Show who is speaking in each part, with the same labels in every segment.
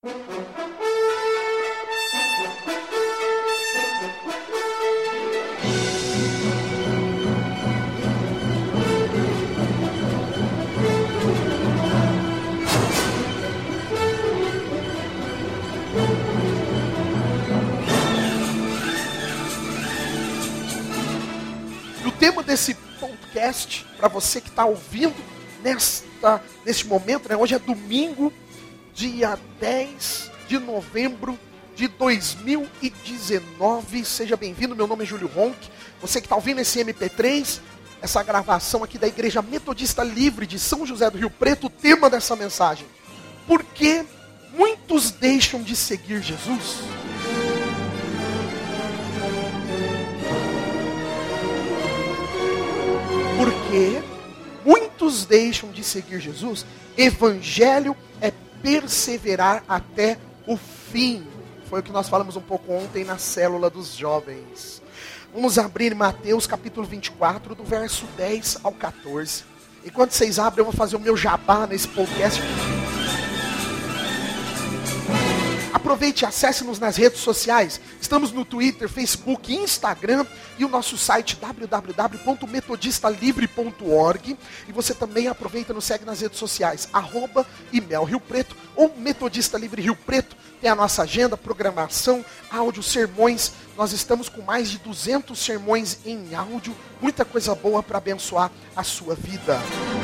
Speaker 1: O tema desse podcast, para você que está ouvindo neste momento, né? Hoje é domingo, dia 10 de novembro de 2019. Seja bem-vindo, meu nome é Júlio Ronck. Você que está ouvindo esse MP3, essa gravação aqui da Igreja Metodista Livre de São José do Rio Preto, o tema dessa mensagem: por que muitos deixam de seguir Jesus? Porque muitos deixam de seguir Jesus. Evangelho é perseverar até o fim. Foi o que nós falamos um pouco ontem na célula dos jovens. Vamos abrir Mateus capítulo 24, do verso 10 ao 14. Enquanto vocês abrem, eu vou fazer o meu jabá nesse podcast. Aproveite e acesse-nos nas redes sociais. Estamos no Twitter, Facebook, Instagram e o nosso site www.metodistalivre.org. E você também aproveita e nos segue nas redes sociais, @ImelRioPreto ou Metodista Livre Rio Preto. Tem a nossa agenda, programação, áudio, sermões. Nós estamos com mais de 200 sermões em áudio. Muita coisa boa para abençoar a sua vida.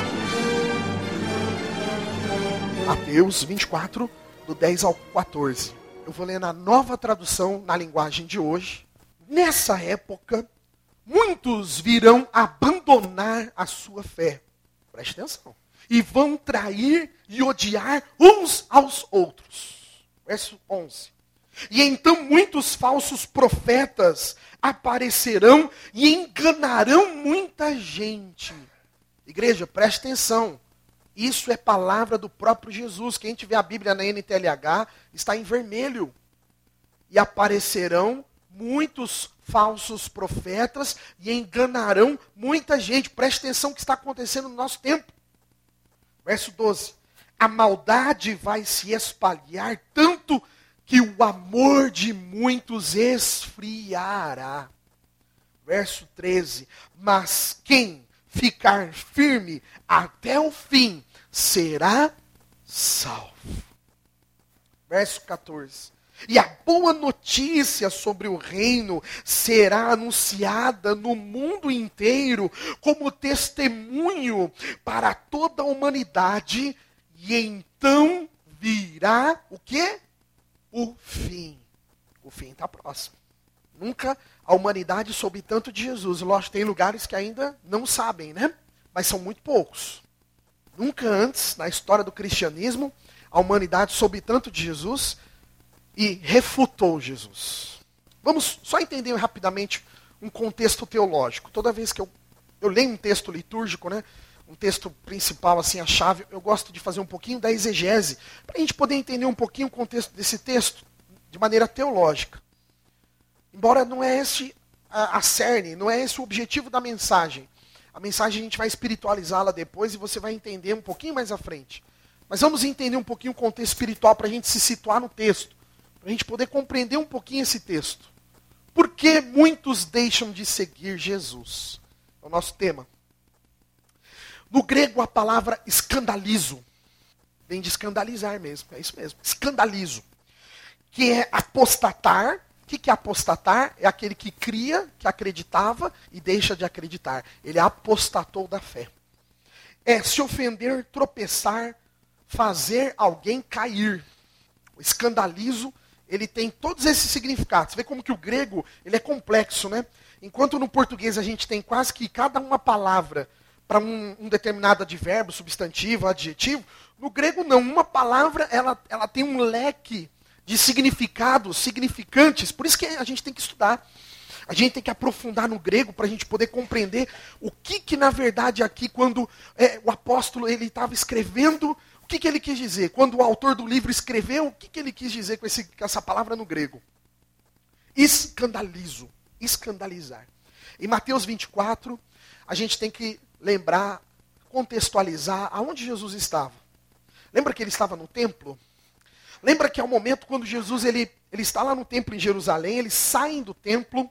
Speaker 1: Mateus 24, do 10 ao 14. Eu vou ler na nova tradução, na linguagem de hoje. Nessa época, muitos virão abandonar a sua fé. Preste atenção. E vão trair e odiar uns aos outros. Verso 11. E então muitos falsos profetas aparecerão e enganarão muita gente. Igreja, preste atenção. Isso é palavra do próprio Jesus. Quem tiver a Bíblia na NTLH, está em vermelho. E aparecerão muitos falsos profetas e enganarão muita gente. Preste atenção no que está acontecendo no nosso tempo. Verso 12. A maldade vai se espalhar tanto que o amor de muitos esfriará. Verso 13. Mas quem ficar firme até o fim será salvo. Verso 14. E a boa notícia sobre o reino será anunciada no mundo inteiro como testemunho para toda a humanidade, e então virá o quê? O fim. O fim está próximo. Nunca a humanidade soube tanto de Jesus. Lógico, tem lugares que ainda não sabem, né? Mas são muito poucos. Nunca antes, na história do cristianismo, a humanidade soube tanto de Jesus e refutou Jesus. Vamos só entender rapidamente um contexto teológico. Toda vez que eu leio um texto litúrgico, né, um texto principal, assim, a chave, eu gosto de fazer um pouquinho da exegese, para a gente poder entender um pouquinho o contexto desse texto de maneira teológica. Embora não é esse a cerne, não é esse o objetivo da mensagem. A mensagem a gente vai espiritualizá-la depois e você vai entender um pouquinho mais à frente. Mas vamos entender um pouquinho o contexto espiritual para a gente se situar no texto. Para a gente poder compreender um pouquinho esse texto. Por que muitos deixam de seguir Jesus? É o nosso tema. No grego a palavra escandalizo. Vem de escandalizar mesmo, é isso mesmo. Escandalizo. Que é apostatar. O que é apostatar? É aquele que cria, que acreditava e deixa de acreditar. Ele apostatou da fé. É se ofender, tropeçar, fazer alguém cair. O escandalizo, ele tem todos esses significados. Você vê como que o grego ele é complexo, né? Enquanto no português a gente tem quase que cada uma palavra para um determinado advérbio, substantivo, adjetivo, no grego não. Uma palavra ela tem um leque de significados, significantes. Por isso que a gente tem que estudar. A gente tem que aprofundar no grego para a gente poder compreender o que na verdade aqui, quando o apóstolo ele estava escrevendo, o que ele quis dizer. Quando o autor do livro escreveu, o que ele quis dizer com essa palavra no grego. Escandalizo, escandalizar. Em Mateus 24, a gente tem que lembrar, contextualizar aonde Jesus estava. Lembra que ele estava no templo? Lembra que é o momento quando Jesus ele está lá no templo em Jerusalém, eles saem do templo,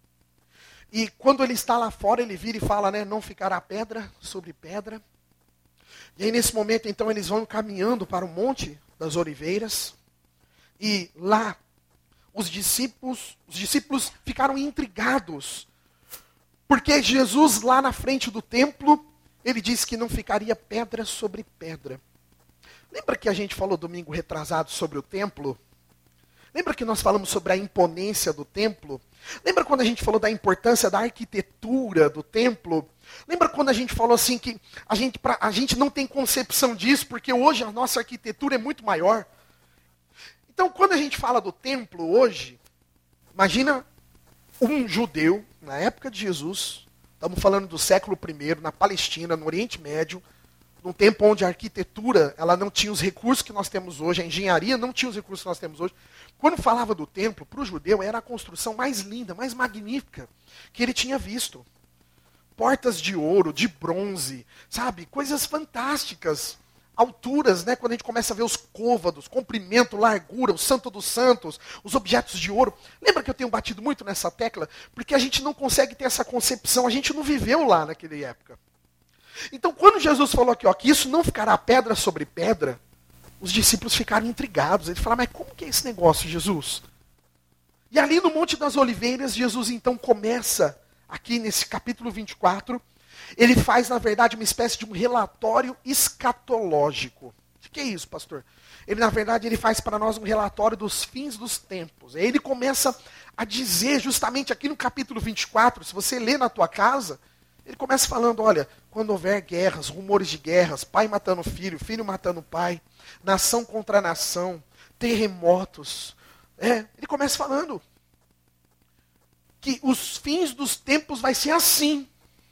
Speaker 1: e quando ele está lá fora, ele vira e fala, né, não ficará pedra sobre pedra. E aí nesse momento, então, eles vão caminhando para o Monte das Oliveiras, e lá os discípulos ficaram intrigados, porque Jesus lá na frente do templo, ele disse que não ficaria pedra sobre pedra. Lembra que a gente falou domingo retrasado sobre o templo? Lembra que nós falamos sobre a imponência do templo? Lembra quando a gente falou da importância da arquitetura do templo? Lembra quando a gente falou assim que a gente não tem concepção disso, porque hoje a nossa arquitetura é muito maior? Então, quando a gente fala do templo hoje, imagina um judeu, na época de Jesus, estamos falando do século I, na Palestina, no Oriente Médio, num tempo onde a arquitetura ela não tinha os recursos que nós temos hoje, a engenharia não tinha os recursos que nós temos hoje. Quando falava do templo, para o judeu, era a construção mais linda, mais magnífica que ele tinha visto. Portas de ouro, de bronze, sabe? Coisas fantásticas. Alturas, né? Quando a gente começa a ver os côvados, comprimento, largura, o santo dos santos, os objetos de ouro. Lembra que eu tenho batido muito nessa tecla? Porque a gente não consegue ter essa concepção, a gente não viveu lá naquela época. Então, quando Jesus falou aqui, ó, que isso não ficará pedra sobre pedra, os discípulos ficaram intrigados. Eles falaram, mas como que é esse negócio, Jesus? E ali no Monte das Oliveiras, Jesus então começa, aqui nesse capítulo 24, ele faz, na verdade, uma espécie de um relatório escatológico. O que é isso, pastor? Ele, na verdade, ele faz para nós um relatório dos fins dos tempos. Aí ele começa a dizer, justamente aqui no capítulo 24, se você lê na tua casa, ele começa falando, olha, quando houver guerras, rumores de guerras, pai matando filho, filho matando pai, nação contra nação, terremotos. Ele começa falando que os fins dos tempos vai ser assim.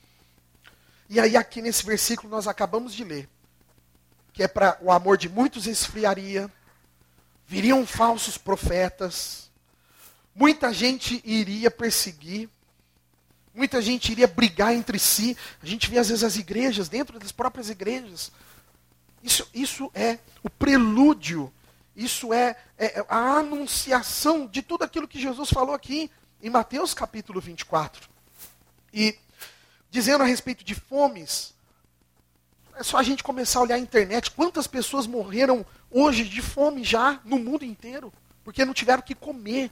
Speaker 1: E aí aqui nesse versículo nós acabamos de ler, que é para o amor de muitos esfriaria, viriam falsos profetas, muita gente iria perseguir, muita gente iria brigar entre si. A gente vê às vezes as igrejas, dentro das próprias igrejas. Isso é o prelúdio, isso é a anunciação de tudo aquilo que Jesus falou aqui em Mateus capítulo 24. E dizendo a respeito de fomes, é só a gente começar a olhar a internet, quantas pessoas morreram hoje de fome já no mundo inteiro, porque não tiveram o que comer.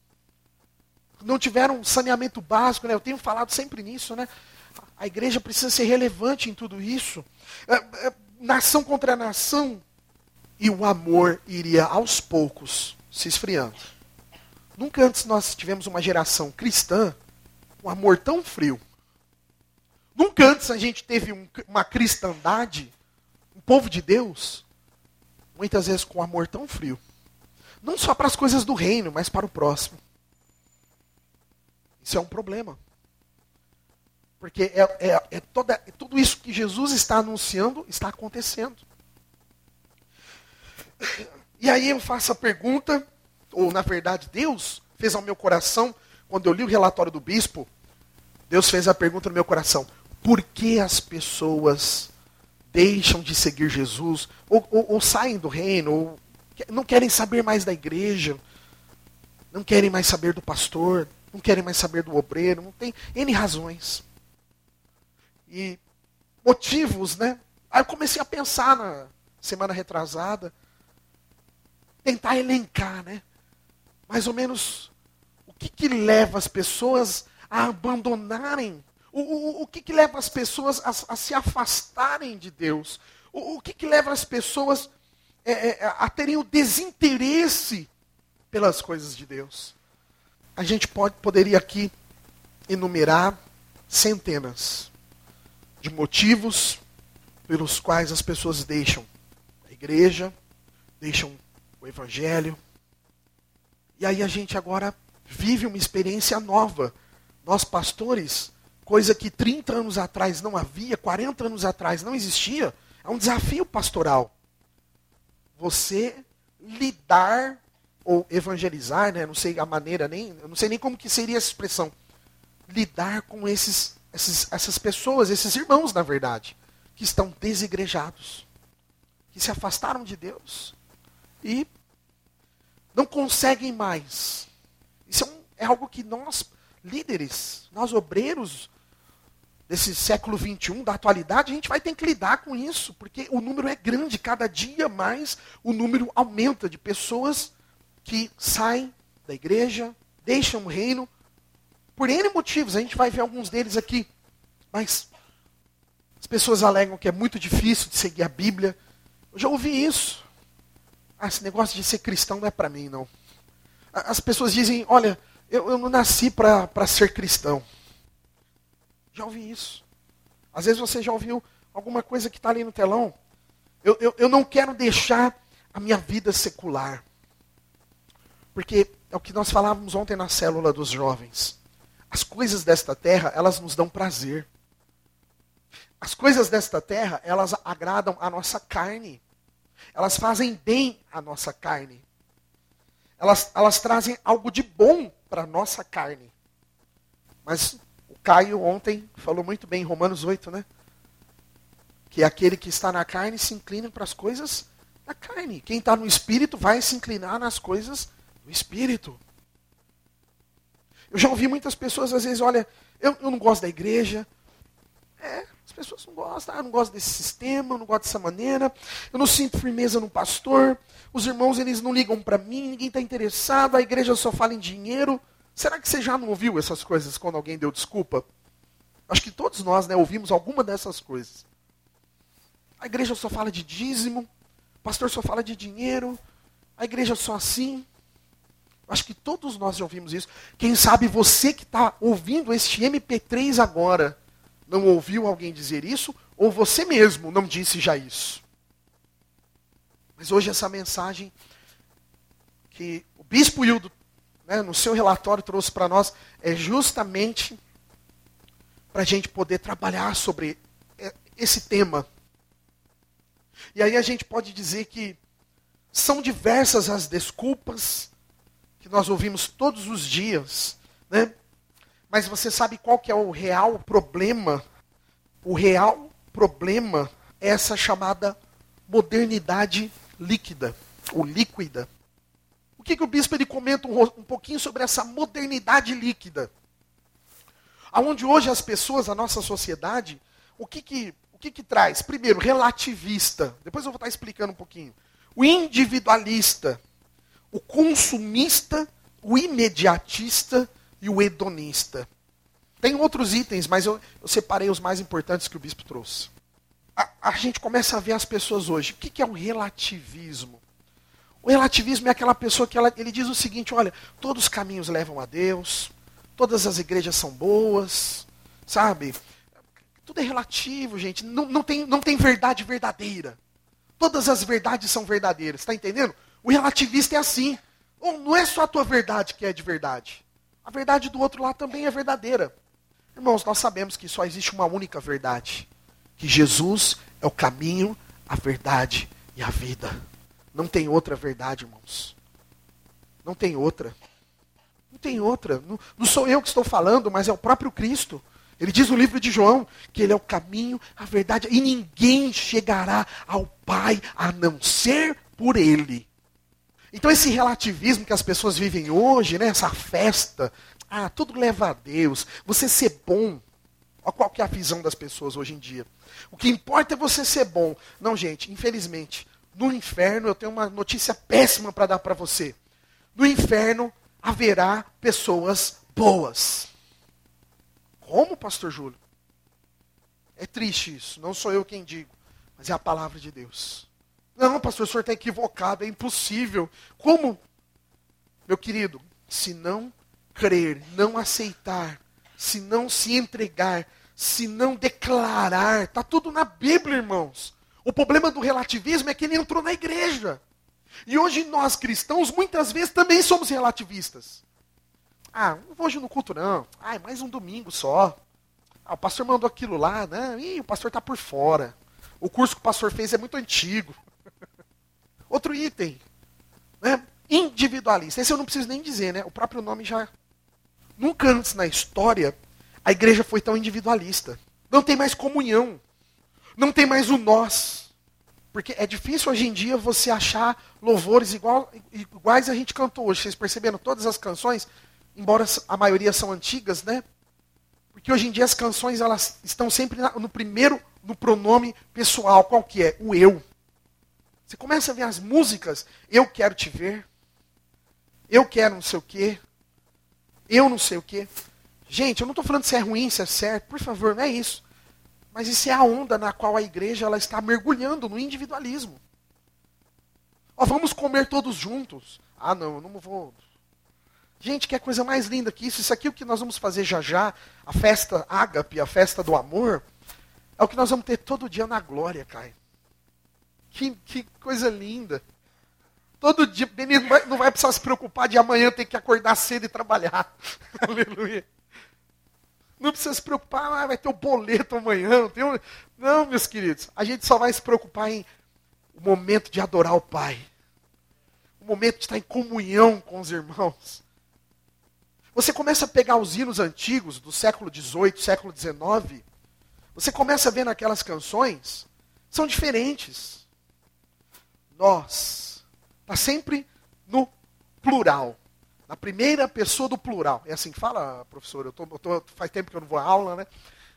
Speaker 1: Não tiveram saneamento básico, né? Eu tenho falado sempre nisso, né? A igreja precisa ser relevante em tudo isso. Nação contra nação, e o amor iria aos poucos se esfriando. Nunca antes nós tivemos uma geração cristã com amor tão frio. Nunca antes a gente teve uma cristandade, um povo de Deus, muitas vezes com amor tão frio. Não só para as coisas do reino, mas para o próximo. Isso é um problema. Porque tudo isso que Jesus está anunciando está acontecendo. E aí eu faço a pergunta, ou na verdade Deus fez ao meu coração, quando eu li o relatório do bispo, Deus fez a pergunta no meu coração, por que as pessoas deixam de seguir Jesus, ou saem do reino, ou não querem saber mais da igreja, não querem mais saber do pastor, não querem mais saber do obreiro, não tem N razões. E motivos, né? Aí eu comecei a pensar na semana retrasada, tentar elencar, né? Mais ou menos o que leva as pessoas a abandonarem, o que leva as pessoas a se afastarem de Deus, o que leva as pessoas a terem o desinteresse pelas coisas de Deus. A gente poderia aqui enumerar centenas de motivos pelos quais as pessoas deixam a igreja, deixam o evangelho. E aí a gente agora vive uma experiência nova. Nós pastores, coisa que 30 anos atrás não havia, 40 anos atrás não existia, é um desafio pastoral. Você lidar ou evangelizar, né? Não sei a maneira eu não sei nem como que seria essa expressão. Lidar com essas pessoas, esses irmãos, na verdade, que estão desigrejados, que se afastaram de Deus. E não conseguem mais. Isso é algo que nós, líderes, nós obreiros desse século XXI, da atualidade, a gente vai ter que lidar com isso, porque o número é grande, cada dia mais o número aumenta de pessoas que saem da igreja, deixam o reino, por N motivos, a gente vai ver alguns deles aqui, mas as pessoas alegam que é muito difícil de seguir a Bíblia. Eu já ouvi isso. Esse negócio de ser cristão não é para mim, não. As pessoas dizem, olha, eu não nasci para ser cristão. Já ouvi isso. Às vezes você já ouviu alguma coisa que está ali no telão. Eu não quero deixar a minha vida secular. Porque é o que nós falávamos ontem na célula dos jovens. As coisas desta terra, elas nos dão prazer. As coisas desta terra, elas agradam a nossa carne. Elas fazem bem à nossa carne. Elas trazem algo de bom para a nossa carne. Mas o Caio ontem falou muito bem em Romanos 8, né? Que aquele que está na carne se inclina para as coisas da carne. Quem está no Espírito vai se inclinar nas coisas do Espírito. Eu já ouvi muitas pessoas, às vezes, olha, eu não gosto da igreja. As pessoas não gostam. Eu não gosto desse sistema, eu não gosto dessa maneira. Eu não sinto firmeza no pastor. Os irmãos, eles não ligam para mim, ninguém está interessado. A igreja só fala em dinheiro. Será que você já não ouviu essas coisas quando alguém deu desculpa? Acho que todos nós, né, ouvimos alguma dessas coisas. A igreja só fala de dízimo. O pastor só fala de dinheiro. A igreja só assim. Acho que todos nós já ouvimos isso. Quem sabe você que está ouvindo este MP3 agora não ouviu alguém dizer isso, ou você mesmo não disse já isso. Mas hoje essa mensagem que o Bispo Hildo, né, no seu relatório trouxe para nós, é justamente para a gente poder trabalhar sobre esse tema. E aí a gente pode dizer que são diversas as desculpas que nós ouvimos todos os dias, né? Mas você sabe qual que é o real problema? O real problema é essa chamada modernidade líquida, ou líquida. O que o bispo ele comenta um pouquinho sobre essa modernidade líquida? Aonde hoje as pessoas, a nossa sociedade, o que traz? Primeiro, relativista. Depois eu vou estar explicando um pouquinho. O individualista, o consumista, o imediatista e o hedonista. Tem outros itens, mas eu separei os mais importantes que o bispo trouxe. A gente começa a ver as pessoas hoje. O que é o relativismo? O relativismo é aquela pessoa que ele diz o seguinte, olha, todos os caminhos levam a Deus, todas as igrejas são boas, sabe? Tudo é relativo, gente. Não tem verdade verdadeira. Todas as verdades são verdadeiras, está entendendo? O relativista é assim. Não é só a tua verdade que é de verdade. A verdade do outro lado também é verdadeira. Irmãos, nós sabemos que só existe uma única verdade. Que Jesus é o caminho, a verdade e a vida. Não tem outra verdade, irmãos. Não tem outra. Não tem outra. Não sou eu que estou falando, mas é o próprio Cristo. Ele diz no livro de João que ele é o caminho, a verdade, e ninguém chegará ao Pai a não ser por ele. Então esse relativismo que as pessoas vivem hoje, né, essa festa, tudo leva a Deus, você ser bom. Olha qual que é a visão das pessoas hoje em dia. O que importa é você ser bom. Não, gente, infelizmente, no inferno eu tenho uma notícia péssima para dar para você. No inferno haverá pessoas boas. Como, pastor Júlio? É triste isso, não sou eu quem digo, mas é a palavra de Deus. Não, pastor, o senhor está equivocado, é impossível. Como? Meu querido, se não crer, não aceitar, se não se entregar, se não declarar, está tudo na Bíblia, irmãos. O problema do relativismo é que ele entrou na igreja. E hoje nós cristãos, muitas vezes, também somos relativistas. Não vou hoje no culto não. É mais um domingo só. O pastor mandou aquilo lá, né? O pastor está por fora. O curso que o pastor fez é muito antigo. Outro item, né? Individualista. Esse eu não preciso nem dizer, né? O próprio nome já... Nunca antes na história a igreja foi tão individualista. Não tem mais comunhão. Não tem mais o nós. Porque é difícil hoje em dia você achar louvores iguais a gente cantou hoje. Vocês perceberam? Todas as canções, embora a maioria são antigas, né? Porque hoje em dia as canções elas estão sempre no pronome pessoal. Qual que é? O eu. Você começa a ver as músicas. Eu quero te ver. Eu quero não sei o quê. Eu não sei o quê. Gente, eu não estou falando se é ruim, se é certo. Por favor, não é isso. Mas isso é a onda na qual a igreja ela está mergulhando no individualismo. Vamos comer todos juntos. Não, eu não vou. Gente, que coisa mais linda que isso. Isso aqui é o que nós vamos fazer já já. A festa ágape, a festa do amor. É o que nós vamos ter todo dia na glória, Caio. Que coisa linda. Todo dia, menino não vai precisar se preocupar de amanhã ter que acordar cedo e trabalhar. Aleluia. Não precisa se preocupar, vai ter o boleto amanhã. Não, meus queridos. A gente só vai se preocupar em o momento de adorar o Pai. O momento de estar em comunhão com os irmãos. Você começa a pegar os hinos antigos do século XVIII, século XIX. Você começa a ver naquelas canções. São diferentes. Nós. Está sempre no plural. Na primeira pessoa do plural. É assim que fala, professor? Faz tempo que eu não vou à aula, né?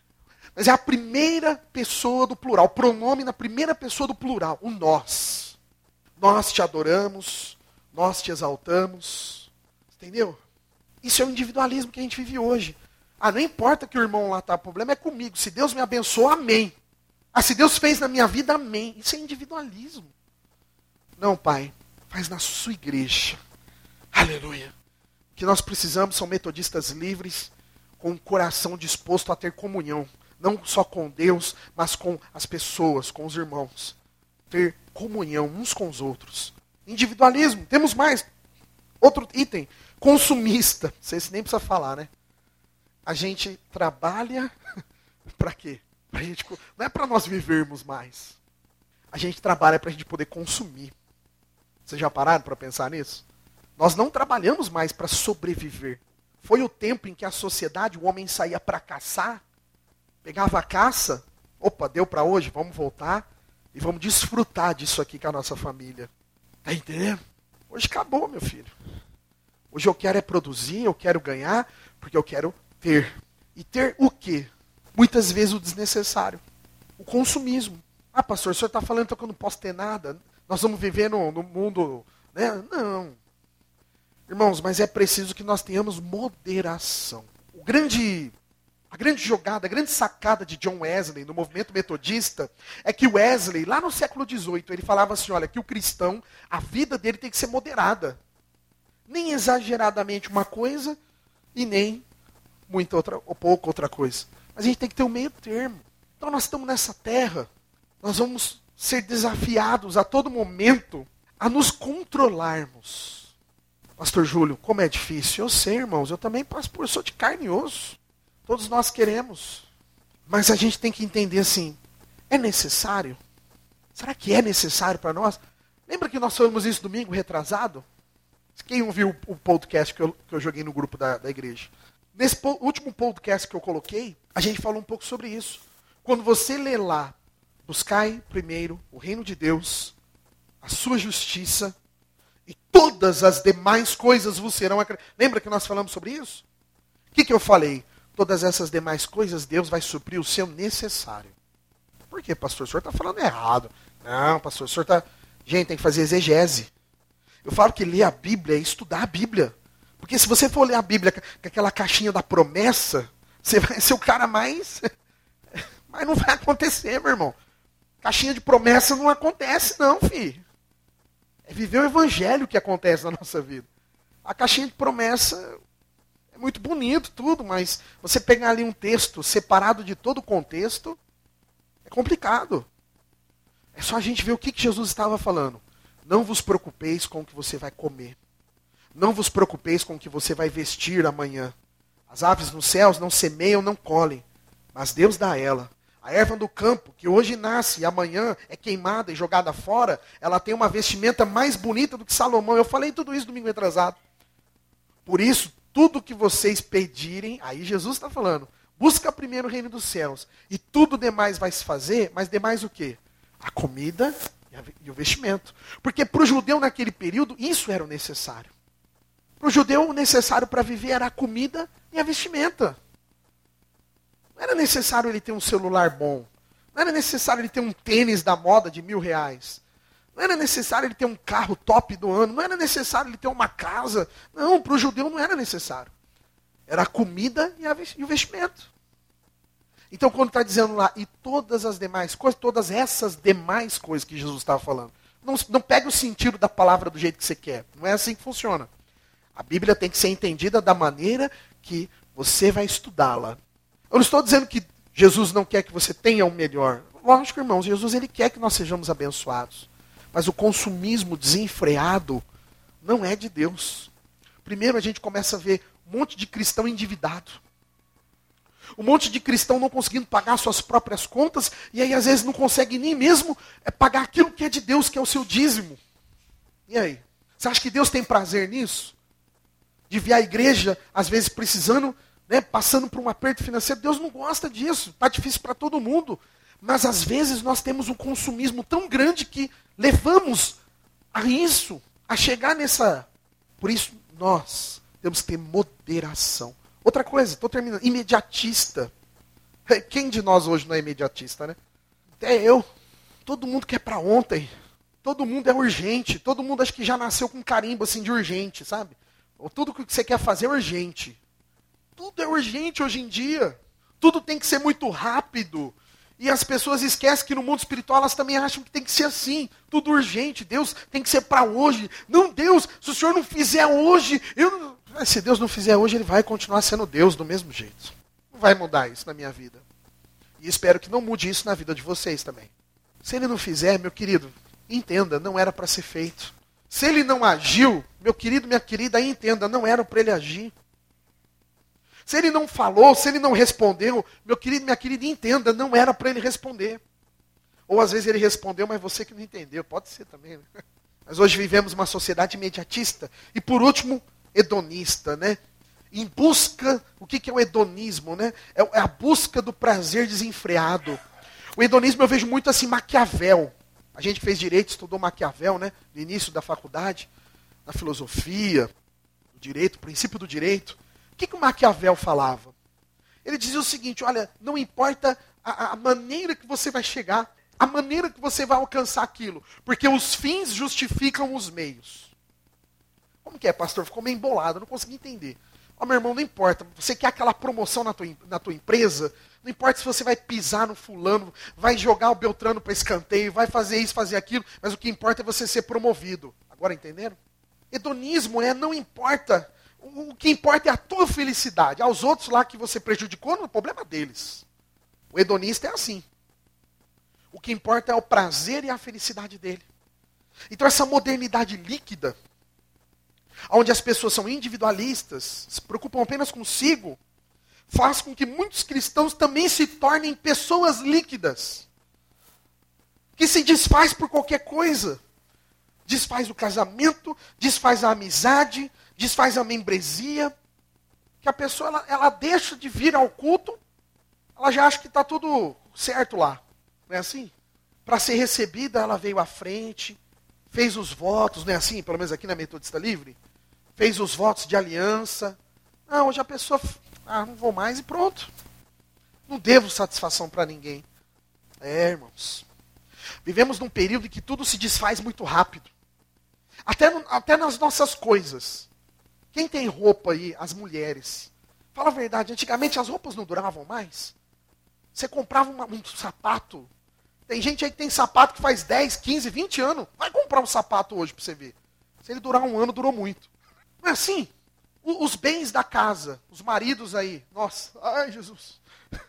Speaker 1: Mas é a primeira pessoa do plural. O pronome na primeira pessoa do plural. O nós. Nós te adoramos. Nós te exaltamos. Entendeu? Isso é o individualismo que a gente vive hoje. Não importa que o irmão lá está. O problema é comigo. Se Deus me abençoou, amém. Se Deus fez na minha vida, amém. Isso é individualismo. Não, Pai. Faz na sua igreja. Aleluia. O que nós precisamos são metodistas livres, com o coração disposto a ter comunhão. Não só com Deus, mas com as pessoas, com os irmãos. Ter comunhão uns com os outros. Individualismo. Temos mais. Outro item. Consumista. Vocês nem precisam falar, né? A gente trabalha para quê? Não é para nós vivermos mais. A gente trabalha para a gente poder consumir. Vocês já pararam para pensar nisso? Nós não trabalhamos mais para sobreviver. Foi o tempo em que a sociedade, o homem saía para caçar, pegava a caça, deu para hoje, vamos voltar e vamos desfrutar disso aqui com a nossa família. Tá entendendo? Hoje acabou, meu filho. Hoje eu quero produzir, eu quero ganhar, porque eu quero ter. E ter o quê? Muitas vezes o desnecessário. O consumismo. Pastor, o senhor está falando então que eu não posso ter nada? Nós vamos viver no mundo... Né? Não. Irmãos, mas é preciso que nós tenhamos moderação. A grande jogada, a grande sacada de John Wesley no movimento metodista é que Wesley, lá no século XVIII, ele falava assim, olha, que o cristão, a vida dele tem que ser moderada. Nem exageradamente uma coisa e nem muita outra, ou pouco outra coisa. Mas a gente tem que ter um meio termo. Então nós estamos nessa terra, nós vamos ser desafiados a todo momento a nos controlarmos. Pastor Júlio, como é difícil. Eu sei, irmãos, eu também passo por, eu sou de carne e osso. Todos nós queremos. Mas a gente tem que entender assim, é necessário? Será que é necessário para nós? Lembra que nós falamos isso domingo retrasado? Quem ouviu o podcast que eu joguei no grupo da igreja? Nesse último podcast que eu coloquei, a gente falou um pouco sobre isso. Quando você lê lá, buscai primeiro o reino de Deus, a sua justiça, e todas as demais coisas vos serão acrescentadas. Lembra que nós falamos sobre isso? O que eu falei? Todas essas demais coisas, Deus vai suprir o seu necessário. Por quê, pastor? O senhor está falando errado. Não, pastor, o senhor está... Gente, tem que fazer exegese. Eu falo que ler a Bíblia é estudar a Bíblia. Porque se você for ler a Bíblia com aquela caixinha da promessa, você vai ser o cara mais... Mas não vai acontecer, meu irmão. Caixinha de promessa não acontece não, filho. É viver o evangelho que acontece na nossa vida. A caixinha de promessa é muito bonito tudo, mas você pegar ali um texto separado de todo o contexto, é complicado. É só a gente ver o que Jesus estava falando. Não vos preocupeis com o que você vai comer. Não vos preocupeis com o que você vai vestir amanhã. As aves nos céus não semeiam, não colhem, mas Deus dá a ela. A erva do campo, que hoje nasce e amanhã é queimada e jogada fora, ela tem uma vestimenta mais bonita do que Salomão. Eu falei tudo isso domingo retrasado. Por isso, tudo que vocês pedirem, aí Jesus está falando, busca primeiro o reino dos céus, e tudo demais vai se fazer, mas demais o quê? A comida e o vestimento. Porque para o judeu naquele período, isso era o necessário. Para o judeu, o necessário para viver era a comida e a vestimenta. Não era necessário ele ter um celular bom. Não era necessário ele ter um tênis da moda de R$1.000. Não era necessário ele ter um carro top do ano. Não era necessário ele ter uma casa. Não, para o judeu não era necessário. Era a comida e o vestimento. Então, quando está dizendo lá, e todas as demais coisas, todas essas demais coisas que Jesus estava falando, não pega o sentido da palavra do jeito que você quer. Não é assim que funciona. A Bíblia tem que ser entendida da maneira que você vai estudá-la. Eu não estou dizendo que Jesus não quer que você tenha o melhor. Lógico, irmãos, Jesus ele quer que nós sejamos abençoados. Mas o consumismo desenfreado não é de Deus. Primeiro a gente começa a ver um monte de cristão endividado. Um monte de cristão não conseguindo pagar suas próprias contas, e aí às vezes não consegue nem mesmo pagar aquilo que é de Deus, que é o seu dízimo. E aí? Você acha que Deus tem prazer nisso? De ver a igreja, às vezes precisando, passando por um aperto financeiro? Deus não gosta disso, está difícil para todo mundo. Mas às vezes nós temos um consumismo tão grande que levamos a isso, a chegar nessa... Por isso nós temos que ter moderação. Outra coisa, estou terminando, imediatista. Quem de nós hoje não é imediatista, né? Até eu. Todo mundo quer para ontem. Todo mundo é urgente. Todo mundo acho que já nasceu com carimbo assim de urgente, sabe? Ou tudo que você quer fazer é urgente. Tudo é urgente hoje em dia. Tudo tem que ser muito rápido. E as pessoas esquecem que no mundo espiritual elas também acham que tem que ser assim. Tudo urgente. Deus tem que ser para hoje. Não, Deus, se o Senhor não fizer hoje, se Deus não fizer hoje, Ele vai continuar sendo Deus do mesmo jeito. Não vai mudar isso na minha vida. E espero que não mude isso na vida de vocês também. Se Ele não fizer, meu querido, entenda, não era para ser feito. Se Ele não agiu, meu querido, minha querida, entenda, não era para Ele agir. Se Ele não falou, se Ele não respondeu, meu querido, minha querida, entenda, não era para Ele responder. Ou às vezes Ele respondeu, mas você que não entendeu. Pode ser também, né? Mas hoje vivemos uma sociedade imediatista. E por último, hedonista, né? Em busca, o que é o hedonismo, né? É a busca do prazer desenfreado. O hedonismo eu vejo muito assim, Maquiavel. A gente fez direito, estudou Maquiavel, né? No início da faculdade, na filosofia, no direito, o princípio do direito. O que o Maquiavel falava? Ele dizia o seguinte, olha, não importa a maneira que você vai chegar, a maneira que você vai alcançar aquilo, porque os fins justificam os meios. Como que é, pastor? Ficou meio embolado, eu não consegui entender. Ó, meu irmão, não importa, você quer aquela promoção na tua empresa, não importa se você vai pisar no fulano, vai jogar o Beltrano para escanteio, vai fazer isso, fazer aquilo, mas o que importa é você ser promovido. Agora entenderam? Hedonismo não importa... O que importa é a tua felicidade. Aos outros lá que você prejudicou, não é problema deles. O hedonista é assim. O que importa é o prazer e a felicidade dele. Então essa modernidade líquida, onde as pessoas são individualistas, se preocupam apenas consigo, faz com que muitos cristãos também se tornem pessoas líquidas. Que se desfaz por qualquer coisa. Desfaz o casamento, desfaz a amizade, desfaz a membresia, que a pessoa ela deixa de vir ao culto, ela já acha que está tudo certo lá. Não é assim? Para ser recebida, ela veio à frente, fez os votos, não é assim? Pelo menos aqui na Metodista Livre. Fez os votos de aliança. Não, hoje a pessoa, não vou mais e pronto. Não devo satisfação para ninguém. Irmãos, vivemos num período em que tudo se desfaz muito rápido. Até nas nossas coisas. Quem tem roupa aí, as mulheres, fala a verdade, antigamente as roupas não duravam mais. Você comprava um sapato. Tem gente aí que tem sapato que faz 10, 15, 20 anos. Vai comprar um sapato hoje para você ver. Se ele durar um ano, durou muito. Não é assim? Os bens da casa, os maridos aí. Nossa, ai Jesus.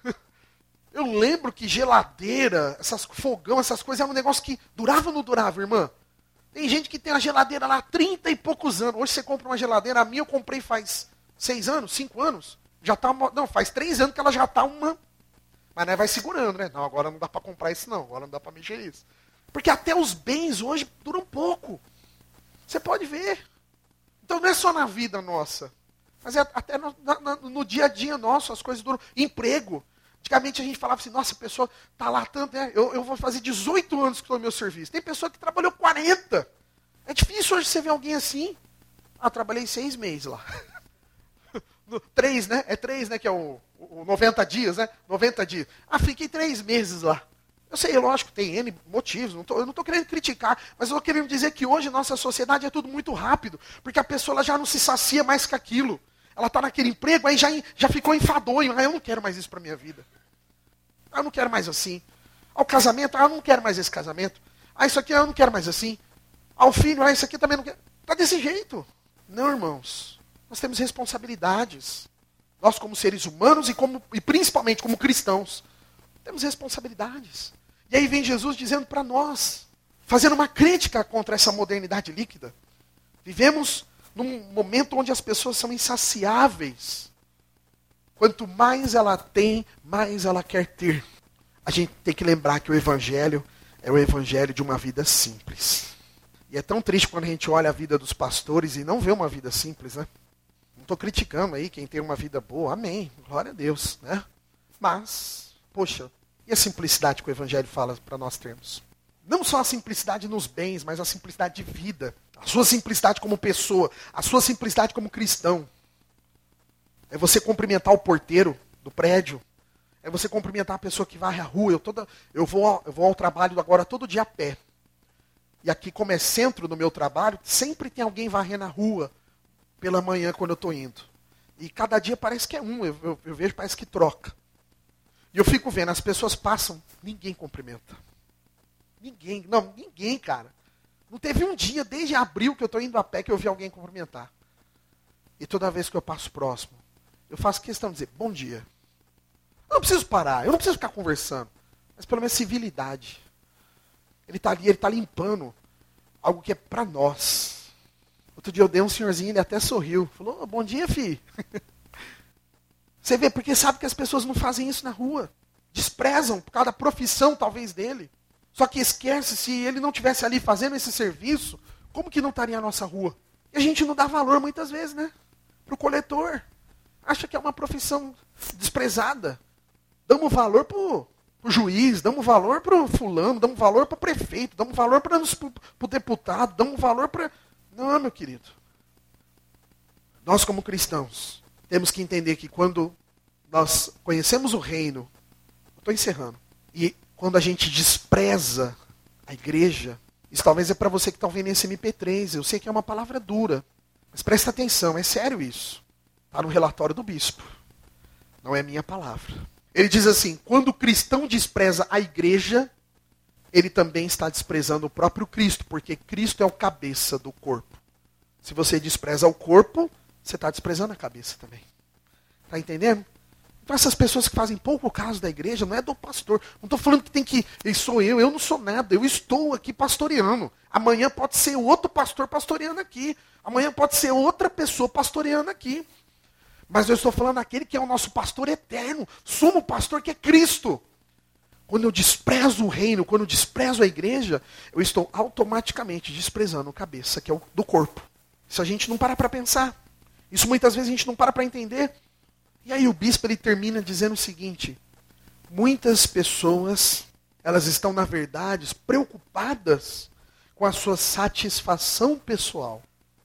Speaker 1: Eu lembro que geladeira, fogão, essas coisas, era um negócio que durava ou não durava, irmã? Tem gente que tem a geladeira lá há 30 e poucos anos. Hoje você compra uma geladeira, a minha eu comprei faz 6 anos, 5 anos. Já tá, não, faz 3 anos que ela já está uma... Mas vai segurando, né? Não, agora não dá para comprar isso não, agora não dá para mexer isso. Porque até os bens hoje duram pouco. Você pode ver. Então não é só na vida nossa, mas até no dia a dia nosso as coisas duram. Emprego. Antigamente a gente falava assim, nossa, a pessoa está lá tanto, né? Eu vou fazer 18 anos que estou no meu serviço. Tem pessoa que trabalhou 40. É difícil hoje você ver alguém assim. Trabalhei 6 meses lá. 3, né? É 3, né? Que é o 90 dias, né? 90 dias. Fiquei 3 meses lá. Eu sei, lógico, tem N motivos, eu não estou querendo criticar, mas eu estou querendo dizer que hoje nossa sociedade é tudo muito rápido, porque a pessoa ela já não se sacia mais com aquilo. Ela está naquele emprego, aí já ficou enfadonho. Eu não quero mais isso para a minha vida. Eu não quero mais assim. Ao casamento, eu não quero mais esse casamento. Isso aqui eu não quero mais assim. Ao filho, isso aqui também não quero. Está desse jeito. Não, irmãos. Nós temos responsabilidades. Nós como seres humanos e principalmente como cristãos, temos responsabilidades. E aí vem Jesus dizendo para nós, fazendo uma crítica contra essa modernidade líquida. Vivemos num momento onde as pessoas são insaciáveis. Quanto mais ela tem, mais ela quer ter. A gente tem que lembrar que o Evangelho é o Evangelho de uma vida simples. E é tão triste quando a gente olha a vida dos pastores e não vê uma vida simples, né? Não estou criticando aí quem tem uma vida boa, amém, glória a Deus, né? Mas, poxa, e a simplicidade que o Evangelho fala para nós termos? Não só a simplicidade nos bens, mas a simplicidade de vida. A sua simplicidade como pessoa, a sua simplicidade como cristão. É você cumprimentar o porteiro do prédio. É você cumprimentar a pessoa que varre a rua. Eu vou ao trabalho agora todo dia a pé. E aqui, como é centro do meu trabalho, sempre tem alguém varrendo a rua pela manhã quando eu estou indo. E cada dia parece que é um, eu vejo, parece que troca. E eu fico vendo, as pessoas passam, ninguém cumprimenta. Ninguém, cara. Não teve um dia, desde abril que eu estou indo a pé, que eu vi alguém cumprimentar. E toda vez que eu passo próximo, eu faço questão de dizer, bom dia. Eu não preciso parar, eu não preciso ficar conversando. Mas pelo menos civilidade. Ele está ali, ele está limpando algo que é para nós. Outro dia eu dei um senhorzinho, ele até sorriu. Falou, bom dia, filho. Você vê, porque sabe que as pessoas não fazem isso na rua. Desprezam por causa da profissão, talvez, dele. Só que esquece, se ele não estivesse ali fazendo esse serviço, como que não estaria a nossa rua? E a gente não dá valor muitas vezes, né? Para o coletor. Acha que é uma profissão desprezada. Damos valor para o juiz, damos valor para o fulano, damos valor para o prefeito, damos valor para o deputado, damos valor para... Não, meu querido. Nós como cristãos, temos que entender que quando nós conhecemos o reino, eu estou encerrando, e quando a gente despreza a igreja, isso talvez é para você que está ouvindo esse MP3, eu sei que é uma palavra dura, mas presta atenção, é sério isso. Está no relatório do bispo, não é minha palavra. Ele diz assim, quando o cristão despreza a igreja, ele também está desprezando o próprio Cristo, porque Cristo é o cabeça do corpo. Se você despreza o corpo, você está desprezando a cabeça também. Está entendendo? Então essas pessoas que fazem pouco caso da igreja, não é do pastor. Não estou falando que tem que, sou eu não sou nada, eu estou aqui pastoreando. Amanhã pode ser outro pastor pastoreando aqui. Amanhã pode ser outra pessoa pastoreando aqui. Mas eu estou falando daquele que é o nosso pastor eterno. Somos o pastor que é Cristo. Quando eu desprezo o reino, quando eu desprezo a igreja, eu estou automaticamente desprezando a cabeça, que é o do corpo. Isso a gente não para pensar. Isso muitas vezes a gente não para entender. E aí o bispo ele termina dizendo o seguinte, muitas pessoas, elas estão na verdade preocupadas com a sua satisfação pessoal.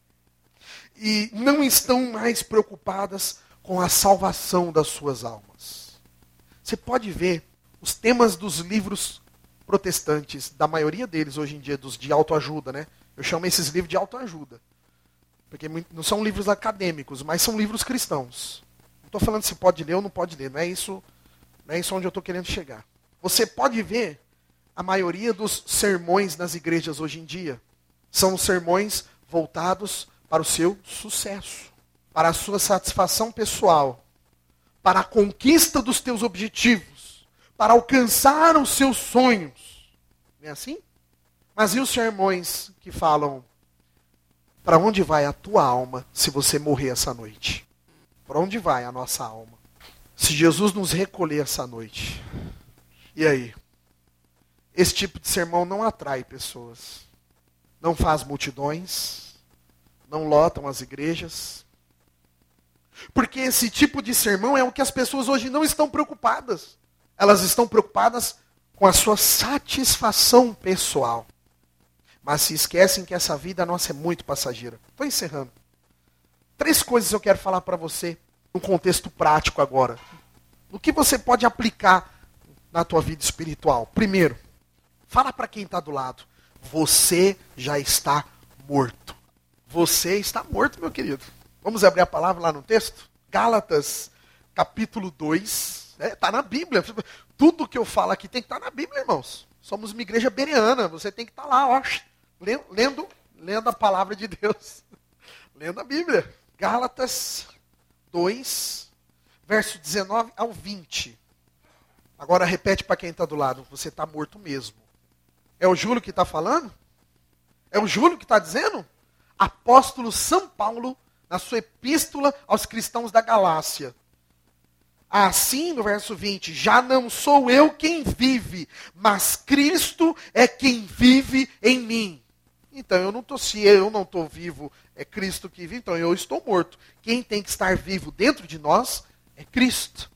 Speaker 1: E não estão mais preocupadas com a salvação das suas almas. Você pode ver os temas dos livros protestantes, da maioria deles hoje em dia, dos de autoajuda, né? Eu chamo esses livros de autoajuda. Porque não são livros acadêmicos, mas são livros cristãos. Não estou falando se pode ler ou não pode ler, não é isso onde eu estou querendo chegar. Você pode ver a maioria dos sermões nas igrejas hoje em dia. São sermões voltados para o seu sucesso, para a sua satisfação pessoal, para a conquista dos teus objetivos, para alcançar os seus sonhos. Não é assim? Mas e os sermões que falam, para onde vai a tua alma se você morrer essa noite? Para onde vai a nossa alma? Se Jesus nos recolher essa noite. E aí? Esse tipo de sermão não atrai pessoas. Não faz multidões. Não lotam as igrejas. Porque esse tipo de sermão é o que as pessoas hoje não estão preocupadas. Elas estão preocupadas com a sua satisfação pessoal. Mas se esquecem que essa vida nossa é muito passageira. Estou encerrando. 3 coisas eu quero falar para você, num contexto prático agora. O que você pode aplicar na tua vida espiritual? Primeiro, fala para quem está do lado. Você já está morto. Você está morto, meu querido. Vamos abrir a palavra lá no texto? Gálatas, capítulo 2. Está na Bíblia. Tudo que eu falo aqui tem que estar na Bíblia, irmãos. Somos uma igreja bereana. Você tem que estar lá, ó, lendo a palavra de Deus. Lendo a Bíblia. Gálatas 2, verso 19 ao 20. Agora repete para quem está do lado. Você está morto mesmo. É o Júlio que está falando? É o Júlio que está dizendo? Apóstolo São Paulo, na sua epístola aos cristãos da Galácia. Assim, no verso 20, já não sou eu quem vive, mas Cristo é quem vive em mim. Então, se eu não estou vivo, é Cristo que vive, então eu estou morto. Quem tem que estar vivo dentro de nós é Cristo.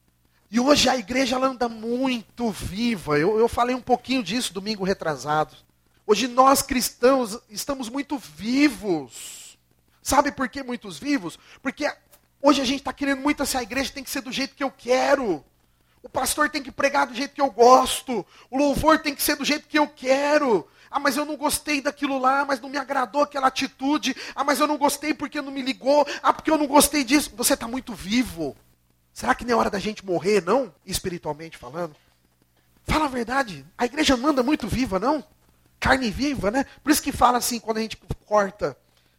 Speaker 1: E hoje a igreja ela anda muito viva. Eu falei um pouquinho disso domingo retrasado. Hoje nós cristãos estamos muito vivos. Sabe por que muitos vivos? Porque hoje a gente está querendo muito assim, a igreja tem que ser do jeito que eu quero. O pastor tem que pregar do jeito que eu gosto. O louvor tem que ser do jeito que eu quero. Ah, mas eu não gostei daquilo lá, mas não me agradou aquela atitude. Ah, mas eu não gostei porque não me ligou. Ah, porque eu não gostei disso. Você está muito vivo. Será que não é hora da gente morrer, não? Espiritualmente falando. Fala a verdade. A igreja não anda muito viva, não? Carne viva, né? Por isso que fala assim, quando a gente corta,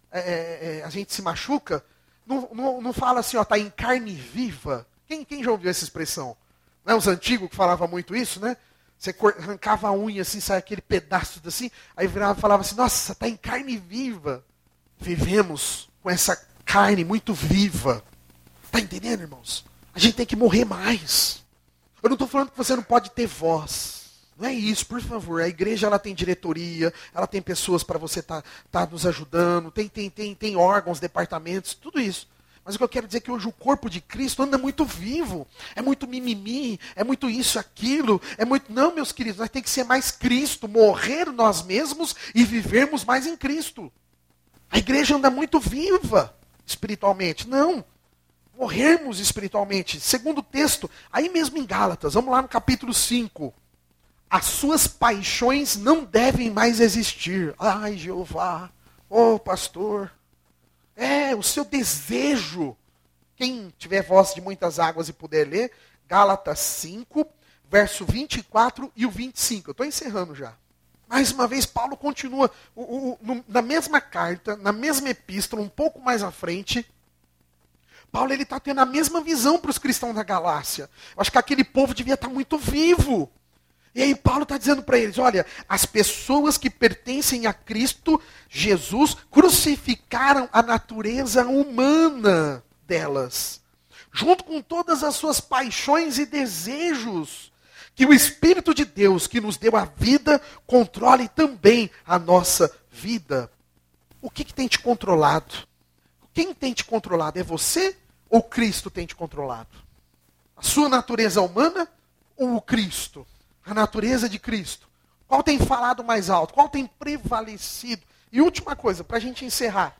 Speaker 1: a gente se machuca. Não fala assim, ó, tá em carne viva. Quem já ouviu essa expressão? Não é os antigos que falavam muito isso, né? Você arrancava a unha assim, sai aquele pedaço assim, aí virava e falava assim, nossa, tá em carne viva. Vivemos com essa carne muito viva. Tá entendendo, irmãos? A gente tem que morrer mais. Eu não estou falando que você não pode ter voz. Não é isso, por favor. A igreja ela tem diretoria, ela tem pessoas para você tá nos ajudando, tem órgãos, departamentos, tudo isso. Mas o que eu quero dizer é que hoje o corpo de Cristo anda muito vivo. É muito mimimi, é muito isso, aquilo. É muito. Não, meus queridos, nós temos que ser mais Cristo, morrer nós mesmos e vivermos mais em Cristo. A igreja anda muito viva espiritualmente. Não. Morrermos espiritualmente. Segundo texto, aí mesmo em Gálatas, vamos lá no capítulo 5. As suas paixões não devem mais existir. Ai, Jeová, pastor. O seu desejo. Quem tiver voz de muitas águas e puder ler, Gálatas 5, verso 24 e o 25. Eu estou encerrando já. Mais uma vez, Paulo continua na mesma carta, na mesma epístola, um pouco mais à frente. Paulo está tendo a mesma visão para os cristãos da Galácia. Eu acho que aquele povo devia estar muito vivo. E aí Paulo está dizendo para eles, olha, as pessoas que pertencem a Cristo Jesus crucificaram a natureza humana delas, junto com todas as suas paixões e desejos, que o Espírito de Deus que nos deu a vida controle também a nossa vida. O que tem te controlado? Quem tem te controlado? É você ou Cristo tem te controlado? A sua natureza humana ou o Cristo? A natureza de Cristo. Qual tem falado mais alto? Qual tem prevalecido? E última coisa, para a gente encerrar.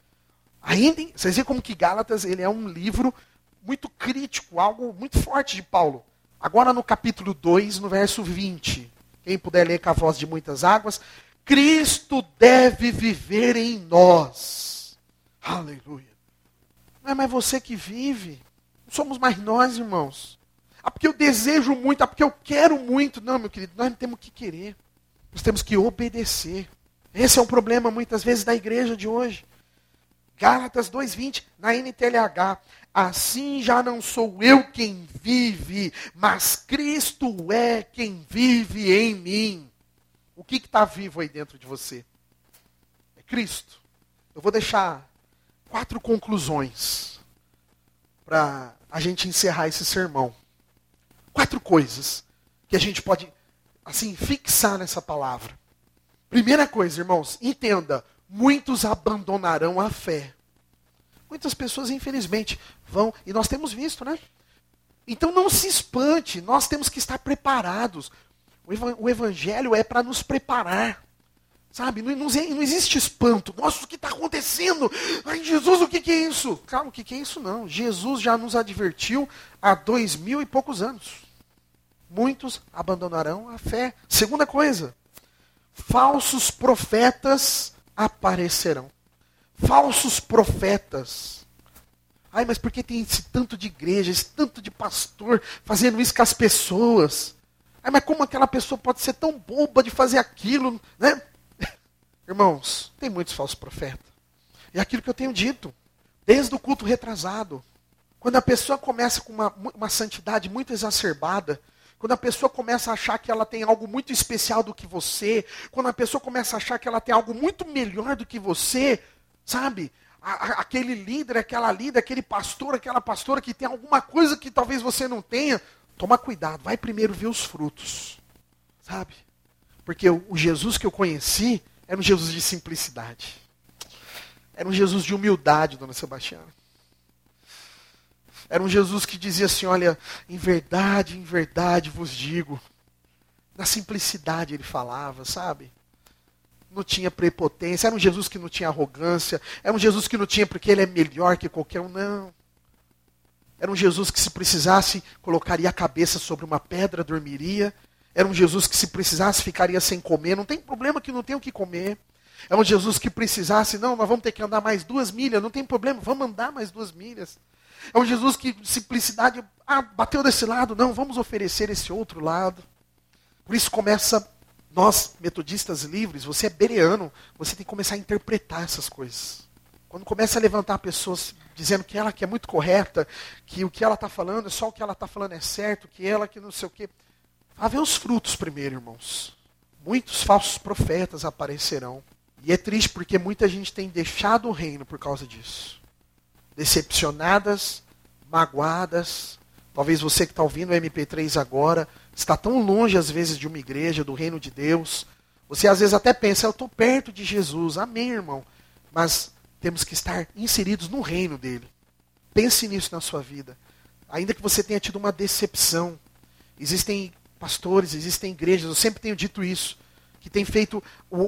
Speaker 1: Vocês veem como que Gálatas ele é um livro muito crítico, algo muito forte de Paulo. Agora no capítulo 2, no verso 20. Quem puder ler com a voz de muitas águas. Cristo deve viver em nós. Aleluia. Não é mais você que vive. Não somos mais nós, irmãos. Ah, porque eu desejo muito, porque eu quero muito. Não, meu querido, nós não temos que querer. Nós temos que obedecer. Esse é um problema, muitas vezes, da igreja de hoje. Gálatas 2:20, na NTLH. Assim já não sou eu quem vive, mas Cristo é quem vive em mim. O que está vivo aí dentro de você? É Cristo. Eu vou deixar 4 conclusões para a gente encerrar esse sermão. 4 coisas que a gente pode, assim, fixar nessa palavra. Primeira coisa, irmãos, entenda, muitos abandonarão a fé. Muitas pessoas, infelizmente, vão, e nós temos visto, né? Então não se espante, nós temos que estar preparados. O evangelho é para nos preparar. Sabe, não existe espanto. Nossa, o que está acontecendo? Ai, Jesus, o que é isso? Calma, o que é isso não? Jesus já nos advertiu há 2000 e poucos anos. Muitos abandonarão a fé. Segunda coisa, falsos profetas aparecerão. Falsos profetas. Ai, mas por que tem esse tanto de igreja, esse tanto de pastor fazendo isso com as pessoas? Ai, mas como aquela pessoa pode ser tão boba de fazer aquilo, né? Irmãos, tem muitos falsos profetas. É aquilo que eu tenho dito, desde o culto retrasado. Quando a pessoa começa com uma santidade muito exacerbada, quando a pessoa começa a achar que ela tem algo muito especial do que você, quando a pessoa começa a achar que ela tem algo muito melhor do que você, sabe? Aquele líder, aquele pastor, aquela pastora que tem alguma coisa que talvez você não tenha, toma cuidado, vai primeiro ver os frutos, sabe? Porque o Jesus que eu conheci era um Jesus de simplicidade. Era um Jesus de humildade, dona Sebastiana. Era um Jesus que dizia assim, olha, em verdade vos digo. Na simplicidade ele falava, sabe? Não tinha prepotência. Era um Jesus que não tinha arrogância. Era um Jesus que não tinha porque ele é melhor que qualquer um, não. Era um Jesus que se precisasse, colocaria a cabeça sobre uma pedra, dormiria. Era um Jesus que se precisasse, ficaria sem comer. Não tem problema que não tenha o que comer. É um Jesus que precisasse, não, nós vamos ter que andar mais 2 milhas. Não tem problema, vamos andar mais 2 milhas. É um Jesus que, simplicidade, bateu desse lado, não, vamos oferecer esse outro lado. Por isso começa, nós, metodistas livres, você é bereano, você tem que começar a interpretar essas coisas. Quando começa a levantar pessoas dizendo que ela que é muito correta, que o que ela está falando, só o que ela está falando é certo, que ela que não sei o quê. Vá ver os frutos primeiro, irmãos. Muitos falsos profetas aparecerão. E é triste porque muita gente tem deixado o reino por causa disso. Decepcionadas, magoadas. Talvez você que está ouvindo o MP3 agora, está tão longe às vezes de uma igreja, do reino de Deus. Você às vezes até pensa, eu estou perto de Jesus. Amém, irmão. Mas temos que estar inseridos no reino dele. Pense nisso na sua vida. Ainda que você tenha tido uma decepção. Existem pastores, existem igrejas, eu sempre tenho dito isso, que tem feito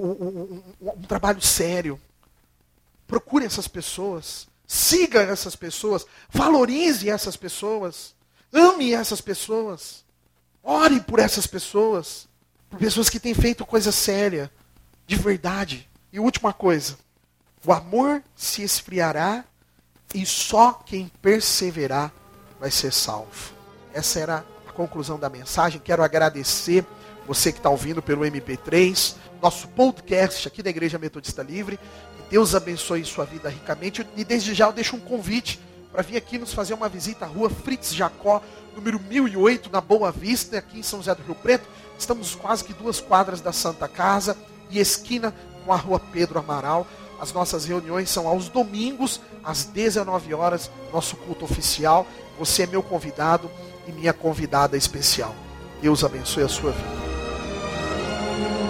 Speaker 1: um trabalho sério. Procure essas pessoas, siga essas pessoas, valorize essas pessoas, ame essas pessoas, ore por essas pessoas, por pessoas que têm feito coisa séria, de verdade. E última coisa, o amor se esfriará e só quem perseverar vai ser salvo. Essa era a conclusão da mensagem. Quero agradecer você que está ouvindo pelo MP3, nosso podcast aqui da Igreja Metodista Livre. Que Deus abençoe sua vida ricamente. E desde já eu deixo um convite para vir aqui nos fazer uma visita à rua Fritz Jacó, número 1008, na Boa Vista, aqui em São José do Rio Preto. Estamos quase que 2 quadras da Santa Casa e esquina com a rua Pedro Amaral. As nossas reuniões são aos domingos, às 19 horas, nosso culto oficial. Você é meu convidado e minha convidada especial. Deus abençoe a sua vida.